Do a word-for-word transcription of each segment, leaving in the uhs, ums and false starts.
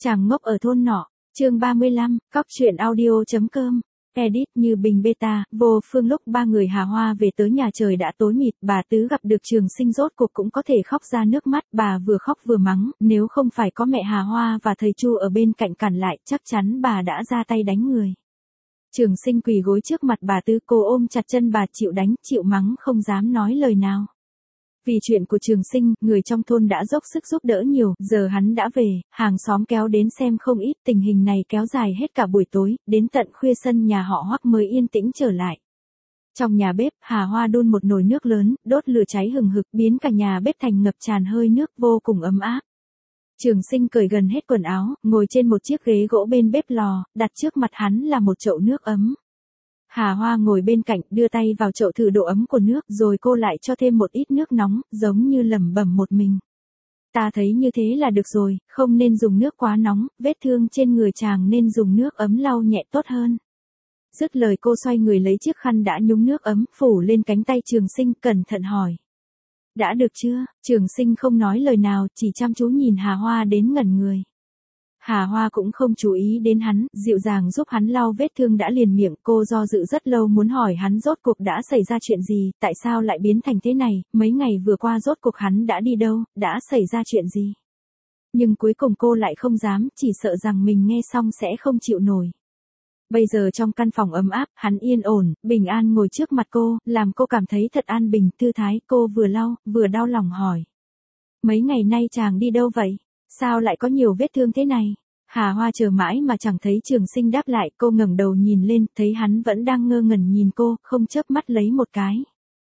Chàng ngốc ở thôn nọ, chương ba mươi lăm, cóc truyện audio.com. Edit như bình beta, vô phương lúc ba người Hà Hoa về tới nhà trời đã tối mịt, bà Tứ gặp được Trường Sinh rốt cuộc cũng có thể khóc ra nước mắt, bà vừa khóc vừa mắng, nếu không phải có mẹ Hà Hoa và thầy Chu ở bên cạnh cản lại, chắc chắn bà đã ra tay đánh người. Trường Sinh quỳ gối trước mặt bà Tứ, cô ôm chặt chân bà, chịu đánh, chịu mắng, không dám nói lời nào. Vì chuyện của Trường Sinh, người trong thôn đã dốc sức giúp đỡ nhiều, giờ hắn đã về, hàng xóm kéo đến xem không ít, tình hình này kéo dài hết cả buổi tối, đến tận khuya sân nhà họ Hoắc mới yên tĩnh trở lại. Trong nhà bếp, Hà Hoa đun một nồi nước lớn, đốt lửa cháy hừng hực, biến cả nhà bếp thành ngập tràn hơi nước, vô cùng ấm áp. Trường Sinh cởi gần hết quần áo, ngồi trên một chiếc ghế gỗ bên bếp lò, đặt trước mặt hắn là một chậu nước ấm. Hà Hoa ngồi bên cạnh, đưa tay vào chậu thử độ ấm của nước, rồi cô lại cho thêm một ít nước nóng, giống như lẩm bẩm một mình. Ta thấy như thế là được rồi, không nên dùng nước quá nóng, vết thương trên người chàng nên dùng nước ấm lau nhẹ tốt hơn. Dứt lời cô xoay người lấy chiếc khăn đã nhúng nước ấm, phủ lên cánh tay Trường Sinh, cẩn thận hỏi. Đã được chưa? Trường Sinh không nói lời nào, chỉ chăm chú nhìn Hà Hoa đến ngẩn người. Hà Hoa cũng không chú ý đến hắn, dịu dàng giúp hắn lau vết thương đã liền miệng, cô do dự rất lâu muốn hỏi hắn rốt cuộc đã xảy ra chuyện gì, tại sao lại biến thành thế này, mấy ngày vừa qua rốt cuộc hắn đã đi đâu, đã xảy ra chuyện gì. Nhưng cuối cùng cô lại không dám, chỉ sợ rằng mình nghe xong sẽ không chịu nổi. Bây giờ trong căn phòng ấm áp, hắn yên ổn, bình an ngồi trước mặt cô, làm cô cảm thấy thật an bình, thư thái, cô vừa lau, vừa đau lòng hỏi. Mấy ngày nay chàng đi đâu vậy? Sao lại có nhiều vết thương thế này? Hà Hoa chờ mãi mà chẳng thấy Trường Sinh đáp lại, cô ngẩng đầu nhìn lên, thấy hắn vẫn đang ngơ ngẩn nhìn cô, không chớp mắt lấy một cái.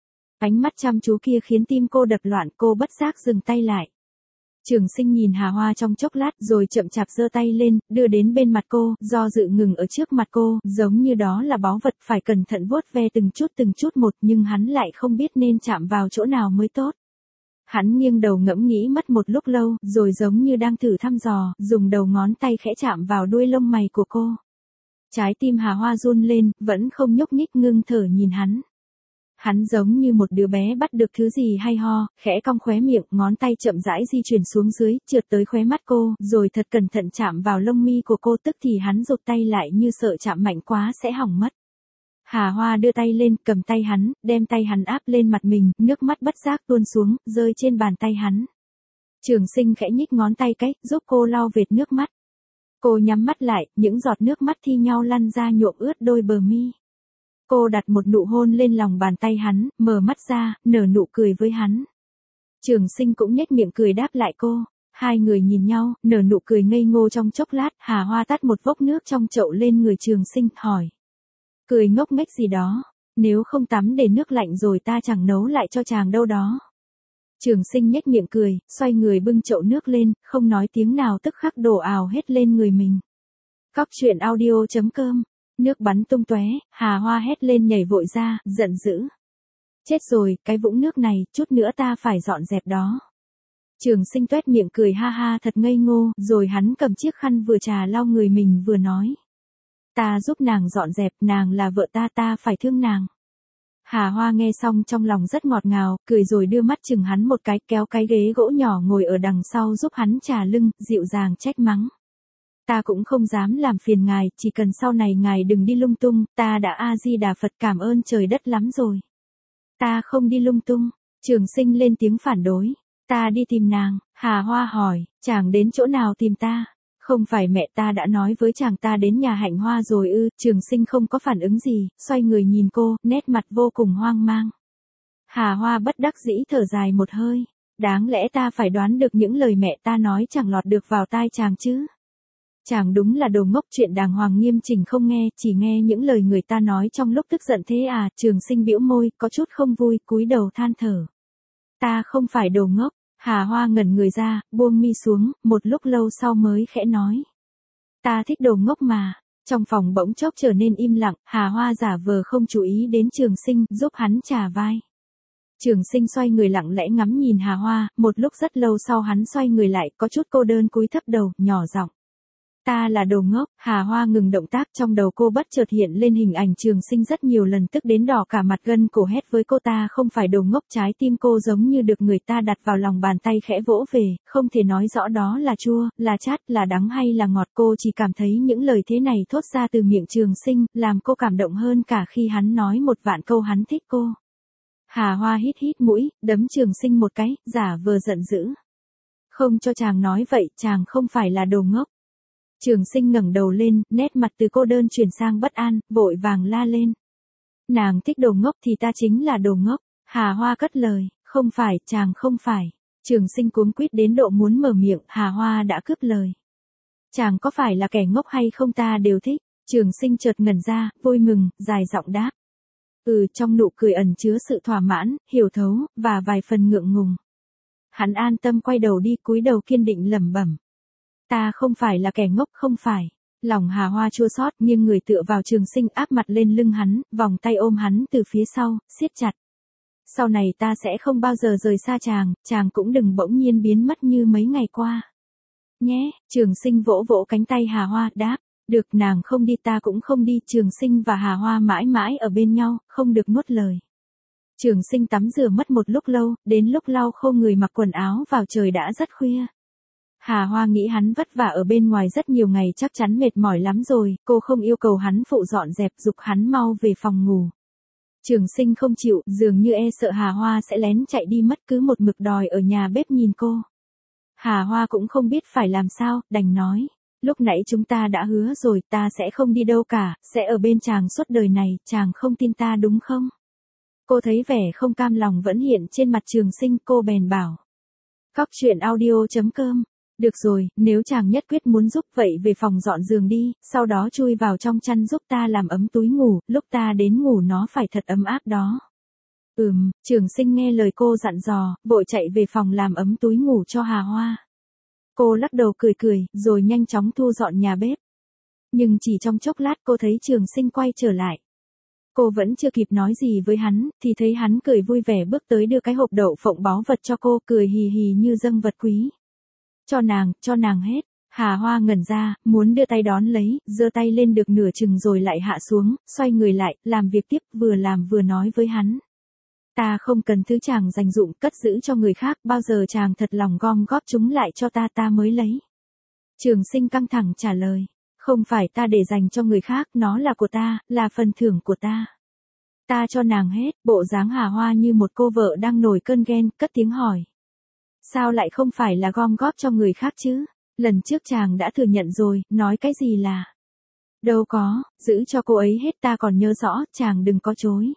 Ánh mắt chăm chú kia khiến tim cô đập loạn, cô bất giác dừng tay lại. Trường Sinh nhìn Hà Hoa trong chốc lát rồi chậm chạp giơ tay lên, đưa đến bên mặt cô, do dự ngừng ở trước mặt cô, giống như đó là báu vật phải cẩn thận vuốt ve từng chút từng chút một, nhưng hắn lại không biết nên chạm vào chỗ nào mới tốt. Hắn nghiêng đầu ngẫm nghĩ mất một lúc lâu, rồi giống như đang thử thăm dò, dùng đầu ngón tay khẽ chạm vào đuôi lông mày của cô. Trái tim Hà Hoa run lên, vẫn không nhúc nhích, ngưng thở nhìn hắn. Hắn giống như một đứa bé bắt được thứ gì hay ho, khẽ cong khóe miệng, ngón tay chậm rãi di chuyển xuống dưới, trượt tới khóe mắt cô, rồi thật cẩn thận chạm vào lông mi của cô, tức thì hắn rụt tay lại như sợ chạm mạnh quá sẽ hỏng mất. Hà Hoa đưa tay lên, cầm tay hắn, đem tay hắn áp lên mặt mình, nước mắt bất giác tuôn xuống, rơi trên bàn tay hắn. Trường Sinh khẽ nhích ngón tay cái, giúp cô lau vệt nước mắt. Cô nhắm mắt lại, những giọt nước mắt thi nhau lăn ra nhuộm ướt đôi bờ mi. Cô đặt một nụ hôn lên lòng bàn tay hắn, mở mắt ra, nở nụ cười với hắn. Trường Sinh cũng nhếch miệng cười đáp lại cô. Hai người nhìn nhau, nở nụ cười ngây ngô trong chốc lát, Hà Hoa tắt một vốc nước trong chậu lên người Trường Sinh, hỏi. Cười ngốc nghếch gì đó, nếu không tắm để nước lạnh rồi ta chẳng nấu lại cho chàng đâu đó. Trường Sinh nhếch miệng cười, xoay người bưng chậu nước lên, không nói tiếng nào, tức khắc đổ ào hết lên người mình. Cóc truyện audio.com. Nước bắn tung tóe, Hà Hoa hét lên nhảy vội ra, giận dữ. Chết rồi, cái vũng nước này, chút nữa ta phải dọn dẹp đó. Trường Sinh tuét miệng cười ha ha thật ngây ngô, rồi hắn cầm chiếc khăn vừa trà lau người mình vừa nói. Ta giúp nàng dọn dẹp, nàng là vợ ta, ta phải thương nàng. Hà Hoa nghe xong trong lòng rất ngọt ngào, cười rồi đưa mắt chừng hắn một cái, kéo cái ghế gỗ nhỏ ngồi ở đằng sau giúp hắn trà lưng, dịu dàng trách mắng. Ta cũng không dám làm phiền ngài, chỉ cần sau này ngài đừng đi lung tung, ta đã A-di-đà Phật cảm ơn trời đất lắm rồi. Ta không đi lung tung. Trường Sinh lên tiếng phản đối. Ta đi tìm nàng. Hà Hoa hỏi, chàng đến chỗ nào tìm ta? Không phải mẹ ta đã nói với chàng ta đến nhà Hạnh Hoa rồi ư? Trường Sinh không có phản ứng gì, xoay người nhìn cô, nét mặt vô cùng hoang mang. Hà Hoa bất đắc dĩ thở dài một hơi. Đáng lẽ ta phải đoán được những lời mẹ ta nói chẳng lọt được vào tai chàng chứ. Chàng đúng là đồ ngốc, chuyện đàng hoàng nghiêm chỉnh không nghe, chỉ nghe những lời người ta nói trong lúc tức giận thế à? Trường Sinh bĩu môi, có chút không vui, cúi đầu than thở. Ta không phải đồ ngốc. Hà Hoa ngẩn người ra, buông mi xuống, một lúc lâu sau mới khẽ nói. Ta thích đồ ngốc mà. Trong phòng bỗng chốc trở nên im lặng, Hà Hoa giả vờ không chú ý đến Trường Sinh, giúp hắn chà vai. Trường Sinh xoay người lặng lẽ ngắm nhìn Hà Hoa, một lúc rất lâu sau hắn xoay người lại, có chút cô đơn cúi thấp đầu, nhỏ giọng. Ta là đồ ngốc. Hà Hoa ngừng động tác, trong đầu cô bất chợt hiện lên hình ảnh Trường Sinh rất nhiều lần tức đến đỏ cả mặt, gân cổ hét với cô ta không phải đồ ngốc. Trái tim cô giống như được người ta đặt vào lòng bàn tay khẽ vỗ về, không thể nói rõ đó là chua, là chát, là đắng hay là ngọt. Cô chỉ cảm thấy những lời thế này thốt ra từ miệng Trường Sinh, làm cô cảm động hơn cả khi hắn nói một vạn câu hắn thích cô. Hà Hoa hít hít mũi, đấm Trường Sinh một cái, giả vờ giận dữ. Không cho chàng nói vậy, chàng không phải là đồ ngốc. Trường Sinh ngẩng đầu lên, nét mặt từ cô đơn chuyển sang bất an, vội vàng la lên. Nàng thích đồ ngốc thì ta chính là đồ ngốc. Hà Hoa cất lời, không phải, chàng không phải. Trường Sinh cuống quýt đến độ muốn mở miệng, Hà Hoa đã cướp lời. Chàng có phải là kẻ ngốc hay không ta đều thích. Trường Sinh chợt ngẩn ra, vui mừng, dài giọng đáp. Ừ, trong nụ cười ẩn chứa sự thỏa mãn, hiểu thấu, và vài phần ngượng ngùng. Hắn an tâm quay đầu đi, cúi đầu kiên định lẩm bẩm. Ta không phải là kẻ ngốc, không phải. Lòng Hà Hoa chua xót, nghiêng người tựa vào Trường Sinh, áp mặt lên lưng hắn, vòng tay ôm hắn từ phía sau, siết chặt. Sau này ta sẽ không bao giờ rời xa chàng, chàng cũng đừng bỗng nhiên biến mất như mấy ngày qua. Nhé, Trường Sinh vỗ vỗ cánh tay Hà Hoa, đáp. Được, nàng không đi ta cũng không đi. Trường Sinh và Hà Hoa mãi mãi ở bên nhau, không được nuốt lời. Trường Sinh tắm rửa mất một lúc lâu, đến lúc lau khô người mặc quần áo vào trời đã rất khuya. Hà Hoa nghĩ hắn vất vả ở bên ngoài rất nhiều ngày chắc chắn mệt mỏi lắm rồi, cô không yêu cầu hắn phụ dọn dẹp, giục hắn mau về phòng ngủ. Trường Sinh không chịu, dường như e sợ Hà Hoa sẽ lén chạy đi mất, cứ một mực đòi ở nhà bếp nhìn cô. Hà Hoa cũng không biết phải làm sao, đành nói. Lúc nãy chúng ta đã hứa rồi, ta sẽ không đi đâu cả, sẽ ở bên chàng suốt đời này, chàng không tin ta đúng không? Cô thấy vẻ không cam lòng vẫn hiện trên mặt Trường Sinh, cô bèn bảo. Cóc truyện audio chấm com. Được rồi, nếu chàng nhất quyết muốn giúp vậy về phòng dọn giường đi, sau đó chui vào trong chăn giúp ta làm ấm túi ngủ, lúc ta đến ngủ nó phải thật ấm áp đó. Ừm, Trường Sinh nghe lời cô dặn dò, vội chạy về phòng làm ấm túi ngủ cho Hà Hoa. Cô lắc đầu cười cười, rồi nhanh chóng thu dọn nhà bếp. Nhưng chỉ trong chốc lát cô thấy Trường Sinh quay trở lại. Cô vẫn chưa kịp nói gì với hắn, thì thấy hắn cười vui vẻ bước tới đưa cái hộp đậu phộng báu vật cho cô, cười hì hì như dâng vật quý. Cho nàng, cho nàng hết. Hà Hoa ngẩn ra, muốn đưa tay đón lấy, giơ tay lên được nửa chừng rồi lại hạ xuống, xoay người lại, làm việc tiếp, vừa làm vừa nói với hắn. Ta không cần thứ chàng dành dụm, cất giữ cho người khác, bao giờ chàng thật lòng gom góp chúng lại cho ta ta mới lấy. Trường Sinh căng thẳng trả lời. Không phải ta để dành cho người khác, nó là của ta, là phần thưởng của ta. Ta cho nàng hết. Bộ dáng Hà Hoa như một cô vợ đang nổi cơn ghen, cất tiếng hỏi. Sao lại không phải là gom góp cho người khác chứ? Lần trước chàng đã thừa nhận rồi, nói cái gì là? Đâu có, giữ cho cô ấy hết, ta còn nhớ rõ, chàng đừng có chối.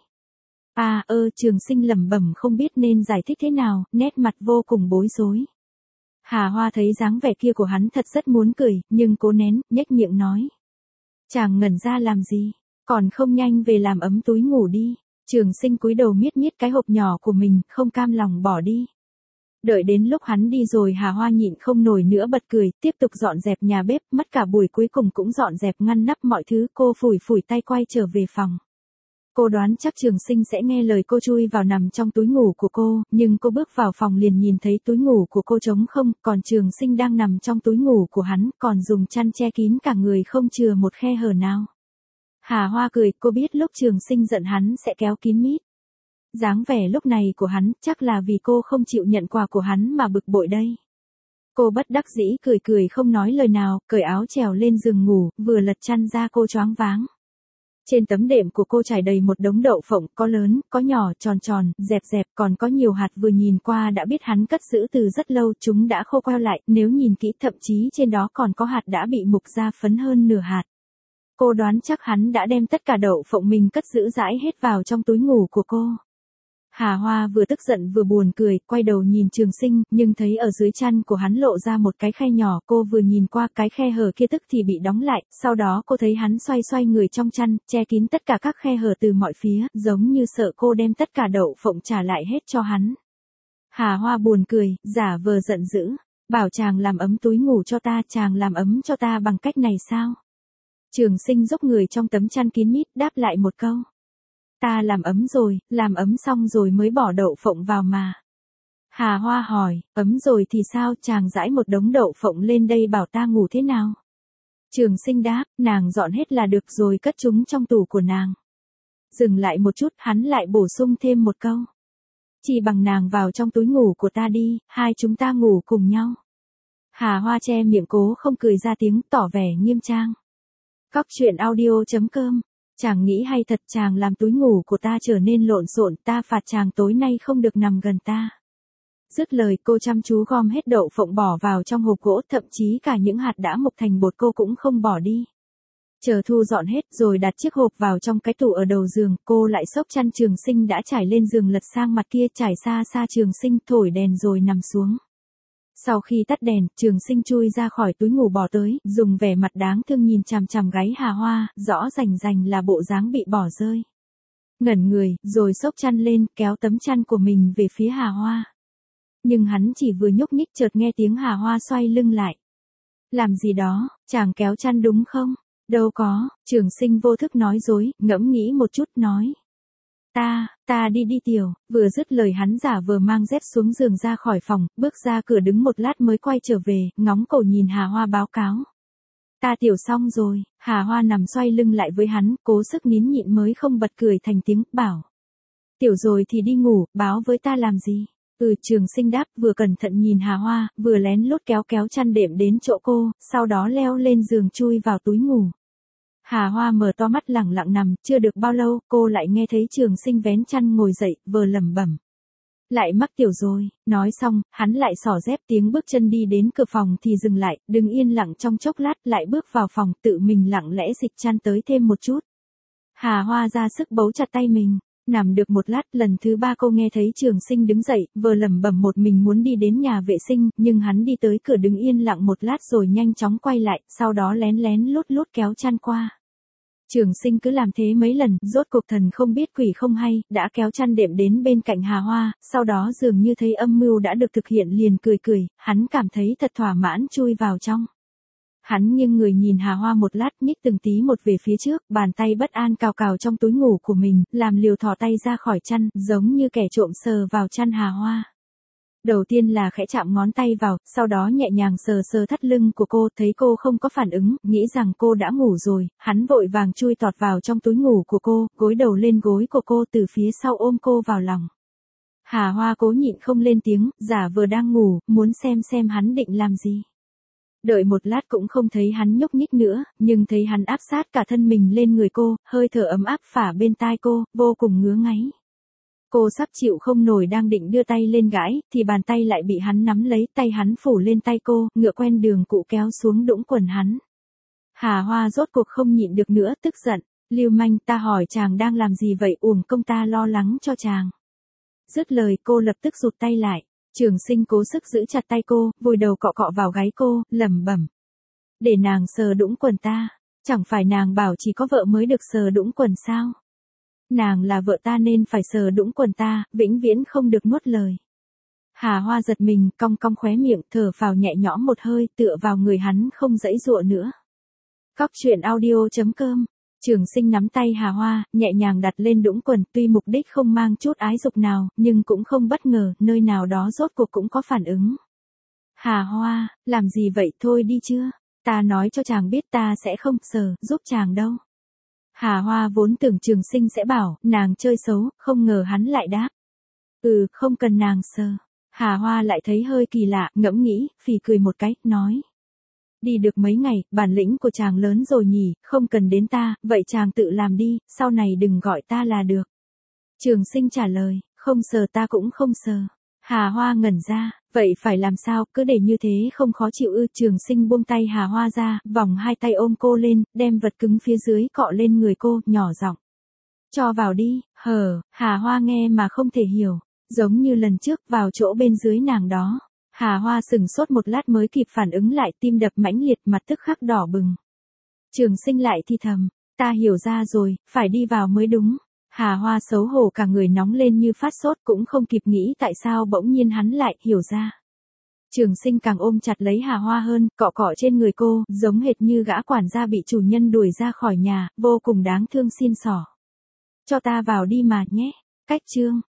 À ơ, Trường Sinh lẩm bẩm không biết nên giải thích thế nào, nét mặt vô cùng bối rối. Hà Hoa thấy dáng vẻ kia của hắn thật rất muốn cười, nhưng cố nén, nhếch miệng nói. Chàng ngẩn ra làm gì, còn không nhanh về làm ấm túi ngủ đi. Trường Sinh cúi đầu miết miết cái hộp nhỏ của mình, không cam lòng bỏ đi. Đợi đến lúc hắn đi rồi Hà Hoa nhịn không nổi nữa bật cười, tiếp tục dọn dẹp nhà bếp, mất cả buổi cuối cùng cũng dọn dẹp ngăn nắp mọi thứ, cô phủi phủi tay quay trở về phòng. Cô đoán chắc Trường Sinh sẽ nghe lời cô chui vào nằm trong túi ngủ của cô, nhưng cô bước vào phòng liền nhìn thấy túi ngủ của cô trống không, còn Trường Sinh đang nằm trong túi ngủ của hắn, còn dùng chăn che kín cả người không chừa một khe hở nào. Hà Hoa cười, cô biết lúc Trường Sinh giận hắn sẽ kéo kín mít. Dáng vẻ lúc này của hắn, chắc là vì cô không chịu nhận quà của hắn mà bực bội đây. Cô bất đắc dĩ cười cười không nói lời nào, cởi áo trèo lên giường ngủ, vừa lật chăn ra cô choáng váng. Trên tấm đệm của cô trải đầy một đống đậu phộng, có lớn, có nhỏ, tròn tròn, dẹp dẹp, còn có nhiều hạt, vừa nhìn qua đã biết hắn cất giữ từ rất lâu, chúng đã khô queo lại, nếu nhìn kỹ thậm chí trên đó còn có hạt đã bị mục ra phấn hơn nửa hạt. Cô đoán chắc hắn đã đem tất cả đậu phộng mình cất giữ rãi hết vào trong túi ngủ của cô. Hà Hoa vừa tức giận vừa buồn cười, quay đầu nhìn Trường Sinh, nhưng thấy ở dưới chăn của hắn lộ ra một cái khe nhỏ, cô vừa nhìn qua cái khe hở kia tức thì bị đóng lại, sau đó cô thấy hắn xoay xoay người trong chăn, che kín tất cả các khe hở từ mọi phía, giống như sợ cô đem tất cả đậu phộng trả lại hết cho hắn. Hà Hoa buồn cười, giả vờ giận dữ, bảo chàng làm ấm túi ngủ cho ta, chàng làm ấm cho ta bằng cách này sao? Trường Sinh giúp người trong tấm chăn kín mít, đáp lại một câu. Ta làm ấm rồi, làm ấm xong rồi mới bỏ đậu phộng vào mà. Hà Hoa hỏi, ấm rồi thì sao, chàng rải một đống đậu phộng lên đây bảo ta ngủ thế nào? Trường Sinh đáp, nàng dọn hết là được rồi, cất chúng trong tủ của nàng. Dừng lại một chút, hắn lại bổ sung thêm một câu. Chỉ bằng nàng vào trong túi ngủ của ta đi, hai chúng ta ngủ cùng nhau. Hà Hoa che miệng cố không cười ra tiếng, tỏ vẻ nghiêm trang. Cóc truyện audio chấm com. Chàng nghĩ hay thật, chàng làm túi ngủ của ta trở nên lộn xộn, ta phạt chàng tối nay không được nằm gần ta. Dứt lời, cô chăm chú gom hết đậu phộng bỏ vào trong hộp gỗ, thậm chí cả những hạt đã mục thành bột cô cũng không bỏ đi. Chờ thu dọn hết rồi đặt chiếc hộp vào trong cái tủ ở đầu giường, cô lại xốc chăn Trường Sinh đã trải lên giường lật sang mặt kia, trải xa xa Trường Sinh, thổi đèn rồi nằm xuống. Sau khi tắt đèn, Trường Sinh chui ra khỏi túi ngủ bỏ tới, dùng vẻ mặt đáng thương nhìn chằm chằm gáy Hà Hoa, rõ rành rành là bộ dáng bị bỏ rơi. Ngẩn người, rồi xốc chăn lên, kéo tấm chăn của mình về phía Hà Hoa. Nhưng hắn chỉ vừa nhúc nhích chợt nghe tiếng Hà Hoa xoay lưng lại. Làm gì đó, chàng kéo chăn đúng không? Đâu có, Trường Sinh vô thức nói dối, ngẫm nghĩ một chút nói. Ta, ta đi đi tiểu, vừa dứt lời hắn giả vờ mang dép xuống giường ra khỏi phòng, bước ra cửa đứng một lát mới quay trở về, ngóng cổ nhìn Hà Hoa báo cáo. Ta tiểu xong rồi, Hà Hoa nằm xoay lưng lại với hắn, cố sức nín nhịn mới không bật cười thành tiếng, bảo. Tiểu rồi thì đi ngủ, báo với ta làm gì? Ừ, Trường Sinh đáp, vừa cẩn thận nhìn Hà Hoa, vừa lén lút kéo kéo chăn đệm đến chỗ cô, sau đó leo lên giường chui vào túi ngủ. Hà Hoa mở to mắt lẳng lặng nằm, chưa được bao lâu, cô lại nghe thấy Trường Sinh vén chăn ngồi dậy, vừa lẩm bẩm. Lại mắc tiểu rồi, nói xong, hắn lại xỏ dép tiếng bước chân đi đến cửa phòng thì dừng lại, đứng yên lặng trong chốc lát lại bước vào phòng, tự mình lặng lẽ dịch chăn tới thêm một chút. Hà Hoa ra sức bấu chặt tay mình. Nằm được một lát, lần thứ ba cô nghe thấy Trường Sinh đứng dậy, vừa lẩm bẩm một mình muốn đi đến nhà vệ sinh, nhưng hắn đi tới cửa đứng yên lặng một lát rồi nhanh chóng quay lại, sau đó lén lén lút lút kéo chăn qua. Trường Sinh cứ làm thế mấy lần, rốt cuộc thần không biết quỷ không hay, đã kéo chăn đệm đến bên cạnh Hà Hoa, sau đó dường như thấy âm mưu đã được thực hiện liền cười cười, hắn cảm thấy thật thỏa mãn chui vào trong. Hắn nghiêng người nhìn Hà Hoa một lát, nhích từng tí một về phía trước, bàn tay bất an cào cào trong túi ngủ của mình, làm liều thò tay ra khỏi chăn, giống như kẻ trộm sờ vào chăn Hà Hoa. Đầu tiên là khẽ chạm ngón tay vào, sau đó nhẹ nhàng sờ sờ thắt lưng của cô, thấy cô không có phản ứng, nghĩ rằng cô đã ngủ rồi, hắn vội vàng chui tọt vào trong túi ngủ của cô, gối đầu lên gối của cô từ phía sau ôm cô vào lòng. Hà Hoa cố nhịn không lên tiếng, giả vờ đang ngủ, muốn xem xem hắn định làm gì. Đợi một lát cũng không thấy hắn nhúc nhích nữa, nhưng thấy hắn áp sát cả thân mình lên người cô, hơi thở ấm áp phả bên tai cô, vô cùng ngứa ngáy. Cô sắp chịu không nổi đang định đưa tay lên gãi, thì bàn tay lại bị hắn nắm lấy, tay hắn phủ lên tay cô, ngựa quen đường cũ kéo xuống đũng quần hắn. Hà Hoa rốt cuộc không nhịn được nữa, tức giận, lưu manh, ta hỏi chàng đang làm gì vậy, uổng công ta lo lắng cho chàng. Dứt lời cô lập tức rụt tay lại. Trường Sinh cố sức giữ chặt tay cô, vùi đầu cọ cọ vào gáy cô, lẩm bẩm. Để nàng sờ đũng quần ta, chẳng phải nàng bảo chỉ có vợ mới được sờ đũng quần sao? Nàng là vợ ta nên phải sờ đũng quần ta, vĩnh viễn không được nuốt lời. Hà Hoa giật mình, cong cong khóe miệng, thở phào nhẹ nhõm một hơi, tựa vào người hắn không giãy giụa nữa. Cóc truyện audio chấm com. Trường Sinh nắm tay Hà Hoa, nhẹ nhàng đặt lên đũng quần, tuy mục đích không mang chút ái dục nào, nhưng cũng không bất ngờ, nơi nào đó rốt cuộc cũng có phản ứng. Hà Hoa, làm gì vậy, thôi đi chưa? Ta nói cho chàng biết ta sẽ không sờ, giúp chàng đâu. Hà Hoa vốn tưởng Trường Sinh sẽ bảo, nàng chơi xấu, không ngờ hắn lại đáp. Ừ, không cần nàng sờ. Hà Hoa lại thấy hơi kỳ lạ, ngẫm nghĩ, phì cười một cái, nói. Đi được mấy ngày, bản lĩnh của chàng lớn rồi nhỉ, không cần đến ta, vậy chàng tự làm đi, sau này đừng gọi ta là được. Trường Sinh trả lời, không sờ ta cũng không sờ. Hà Hoa ngẩn ra, vậy phải làm sao, cứ để như thế không khó chịu ư? Trường Sinh buông tay Hà Hoa ra, vòng hai tay ôm cô lên, đem vật cứng phía dưới cọ lên người cô, nhỏ giọng. Cho vào đi, hờ, Hà Hoa nghe mà không thể hiểu, giống như lần trước vào chỗ bên dưới nàng đó. Hà Hoa sừng sốt một lát mới kịp phản ứng lại, tim đập mãnh liệt, mặt tức khắc đỏ bừng. Trường Sinh lại thì thầm, ta hiểu ra rồi, phải đi vào mới đúng. Hà Hoa xấu hổ cả người nóng lên như phát sốt, cũng không kịp nghĩ tại sao bỗng nhiên hắn lại hiểu ra. Trường Sinh càng ôm chặt lấy Hà Hoa hơn, cọ cọ trên người cô, giống hệt như gã quản gia bị chủ nhân đuổi ra khỏi nhà, vô cùng đáng thương xin xỏ. Cho ta vào đi mà nhé. Cách chương